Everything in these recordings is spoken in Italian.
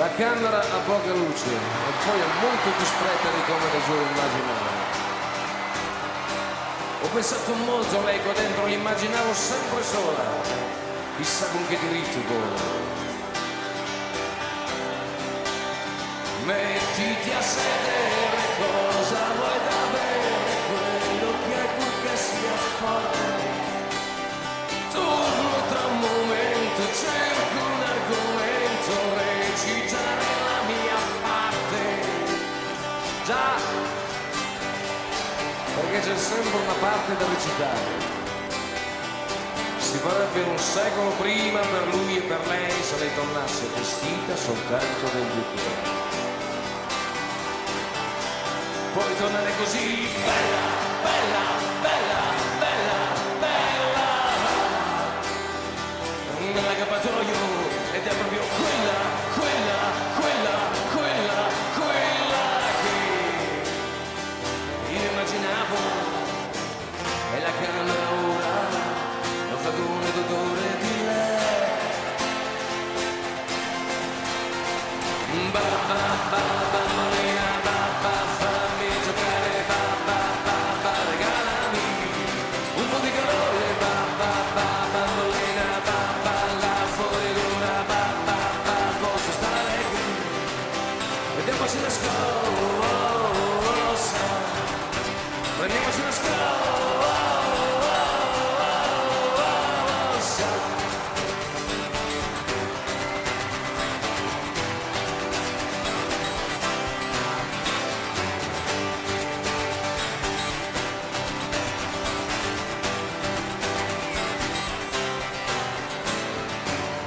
La camera ha poca luce e poi è molto più stretta di come da giù immaginavo. Ho pensato molto a lei qua dentro, l'immaginavo sempre sola, chissà con che diritto poi. Mettiti a sedere, cosa vuoi da bere, quello che hai purché sia forte. Torno tra un momento, cerco un argomento, recitare la mia parte. Già, perché c'è sempre una parte da recitare. Si farebbe un secolo prima per lui e per lei se lei tornasse vestita soltanto del bicchiere. Puoi tornare così bella, bella, bella, bella, bella nell'accappatoio ed è proprio quella che io immaginavo. E la camera ora lo vagone d'odore di lei. Bambolina, fammi giocare, regalami un po' di calore, bambolina, là fuori l'ora, posso stare qui, vediamoci una scossa, vediamoci una scossa.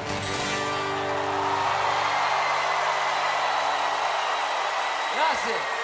Grazie.